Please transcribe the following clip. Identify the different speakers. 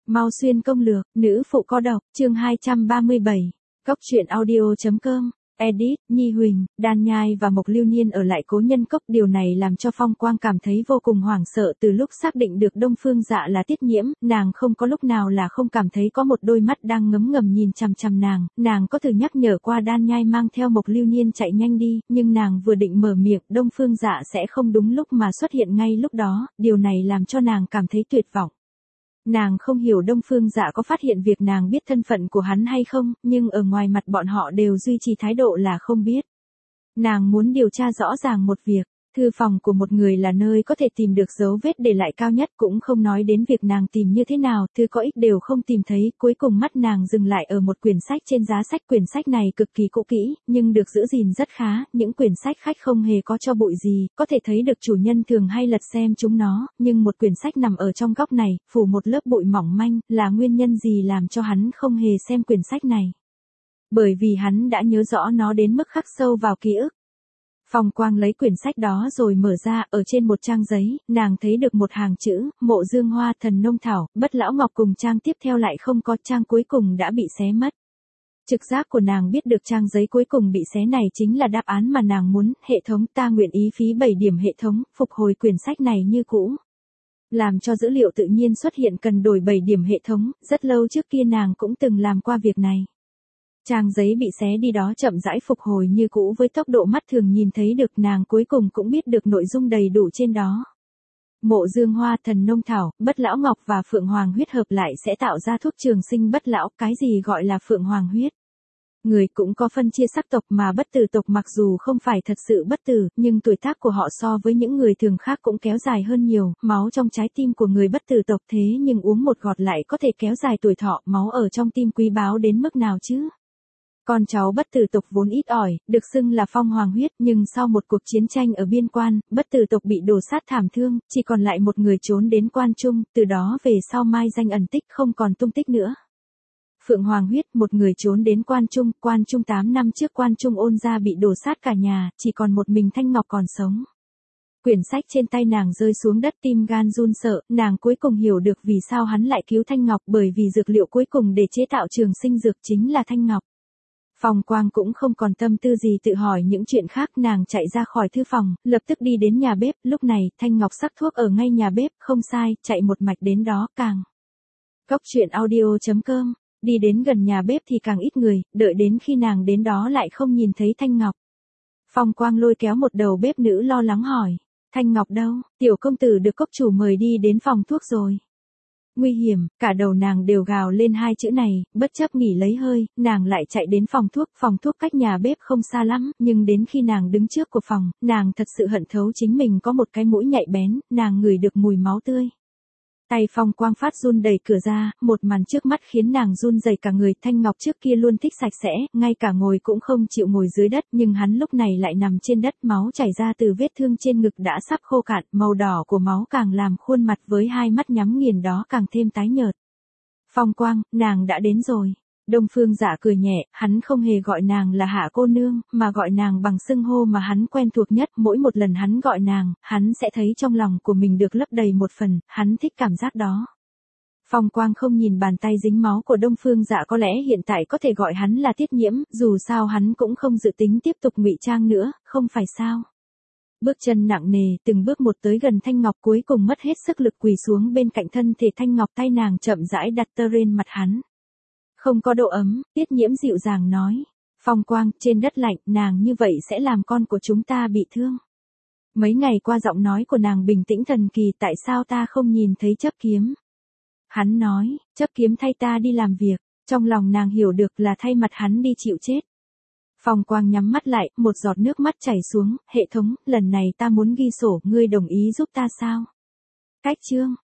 Speaker 1: Mau xuyên công lược, nữ phụ có độc, chương 237. Cốc truyện audio.com. Edit, Nhi Huỳnh, Đan Nhai và Mộc Lưu Niên ở lại Cố Nhân Cốc, điều này làm cho Phong Quang cảm thấy vô cùng hoảng sợ. Từ lúc xác định được Đông Phương Dạ là Tiết Nhiễm, nàng không có lúc nào là không cảm thấy có một đôi mắt đang ngấm ngầm nhìn chằm chằm nàng có thử nhắc nhở qua Đan Nhai mang theo Mộc Lưu Niên chạy nhanh đi, nhưng nàng vừa định mở miệng, Đông Phương Dạ sẽ không đúng lúc mà xuất hiện ngay lúc đó, điều này làm cho nàng cảm thấy tuyệt vọng. Nàng không hiểu Đông Phương Dạ có phát hiện việc nàng biết thân phận của hắn hay không, nhưng ở ngoài mặt bọn họ đều duy trì thái độ là không biết. Nàng muốn điều tra rõ ràng một việc, thư phòng của một người là nơi có thể tìm được dấu vết để lại cao nhất, cũng không nói đến việc nàng tìm như thế nào, thư có ích đều không tìm thấy, cuối cùng mắt nàng dừng lại ở một quyển sách trên giá sách. Quyển sách này cực kỳ cũ kỹ, nhưng được giữ gìn rất khá, những quyển sách khách không hề có cho bụi gì, có thể thấy được chủ nhân thường hay lật xem chúng nó, nhưng một quyển sách nằm ở trong góc này, phủ một lớp bụi mỏng manh, là nguyên nhân gì làm cho hắn không hề xem quyển sách này? Bởi vì hắn đã nhớ rõ nó đến mức khắc sâu vào ký ức. Phong Quang lấy quyển sách đó rồi mở ra, ở trên một trang giấy, nàng thấy được một hàng chữ, Mộ Dương Hoa, Thần Nông Thảo, Bất Lão Ngọc, cùng trang tiếp theo lại không có, trang cuối cùng đã bị xé mất. Trực giác của nàng biết được trang giấy cuối cùng bị xé này chính là đáp án mà nàng muốn. Hệ thống, ta nguyện ý phí 7 điểm hệ thống, phục hồi quyển sách này như cũ. Làm cho dữ liệu tự nhiên xuất hiện cần đổi 7 điểm hệ thống, rất lâu trước kia nàng cũng từng làm qua việc này. Trang giấy bị xé đi đó chậm rãi phục hồi như cũ với tốc độ mắt thường nhìn thấy được, nàng cuối cùng cũng biết được nội dung đầy đủ trên đó. Mộ Dương Hoa, Thần Nông Thảo, Bất Lão Ngọc và Phượng Hoàng huyết hợp lại sẽ tạo ra thuốc trường sinh bất lão. Cái gì gọi là Phượng Hoàng huyết? Người cũng có phân chia sắc tộc, mà bất tử tộc mặc dù không phải thật sự bất tử, nhưng tuổi tác của họ so với những người thường khác cũng kéo dài hơn nhiều. Máu trong trái tim của người bất tử tộc thế nhưng uống một gọt lại có thể kéo dài tuổi thọ. Máu ở trong tim quý báu đến mức nào chứ? Con cháu bất tử tộc vốn ít ỏi, được xưng là phong hoàng huyết, nhưng sau một cuộc chiến tranh ở biên quan, bất tử tộc bị đổ sát thảm thương, chỉ còn lại một người trốn đến Quan Trung, từ đó về sau mai danh ẩn tích, không còn tung tích nữa. Phượng Hoàng huyết, một người trốn đến Quan Trung 8 năm trước Quan Trung Ôn gia bị đổ sát cả nhà, chỉ còn một mình Thanh Ngọc còn sống. Quyển sách trên tay nàng rơi xuống đất, tim gan run sợ, nàng cuối cùng hiểu được vì sao hắn lại cứu Thanh Ngọc, bởi vì dược liệu cuối cùng để chế tạo trường sinh dược chính là Thanh Ngọc. Phong Quang cũng không còn tâm tư gì tự hỏi những chuyện khác, nàng chạy ra khỏi thư phòng, lập tức đi đến nhà bếp. Lúc này, Thanh Ngọc sắc thuốc ở ngay nhà bếp, không sai, chạy một mạch đến đó. Càng Cốc truyện audio.com. Đi đến gần nhà bếp thì càng ít người, đợi đến khi nàng đến đó lại không nhìn thấy Thanh Ngọc. Phong Quang lôi kéo một đầu bếp nữ lo lắng hỏi, Thanh Ngọc đâu? Tiểu công tử được cốc chủ mời đi đến phòng thuốc rồi. Nguy hiểm, cả đầu nàng đều gào lên hai chữ này, bất chấp nghỉ lấy hơi, nàng lại chạy đến phòng thuốc cách nhà bếp không xa lắm, nhưng đến khi nàng đứng trước của phòng, nàng thật sự hận thấu chính mình có một cái mũi nhạy bén, nàng ngửi được mùi máu tươi. Tay Phong Quang phát run đẩy cửa ra, một màn trước mắt khiến nàng run rẩy cả người. Thanh Ngọc trước kia luôn thích sạch sẽ, ngay cả ngồi cũng không chịu ngồi dưới đất, nhưng hắn lúc này lại nằm trên đất, máu chảy ra từ vết thương trên ngực đã sắp khô cạn, màu đỏ của máu càng làm khuôn mặt với hai mắt nhắm nghiền đó càng thêm tái nhợt. Phong Quang, nàng đã đến rồi. Đông Phương Dạ cười nhẹ, hắn không hề gọi nàng là Hạ cô nương, mà gọi nàng bằng xưng hô mà hắn quen thuộc nhất. Mỗi một lần hắn gọi nàng, hắn sẽ thấy trong lòng của mình được lấp đầy một phần, hắn thích cảm giác đó. Phong Quang không nhìn bàn tay dính máu của Đông Phương Dạ, có lẽ hiện tại có thể gọi hắn là Tiết Nhiễm, dù sao hắn cũng không dự tính tiếp tục ngụy trang nữa, không phải sao? Bước chân nặng nề, từng bước một tới gần Thanh Ngọc, cuối cùng mất hết sức lực quỳ xuống bên cạnh thân thể Thanh Ngọc, tay nàng chậm rãi đặt tơ lên mặt hắn. Không có độ ấm, Tiết Nhiễm dịu dàng nói. Phong Quang, trên đất lạnh, nàng như vậy sẽ làm con của chúng ta bị thương. Mấy ngày qua giọng nói của nàng bình tĩnh thần kỳ, tại sao ta không nhìn thấy chấp kiếm? Hắn nói, chấp kiếm thay ta đi làm việc, trong lòng nàng hiểu được là thay mặt hắn đi chịu chết. Phong Quang nhắm mắt lại, một giọt nước mắt chảy xuống, hệ thống, lần này ta muốn ghi sổ, ngươi đồng ý giúp ta sao? Cách chương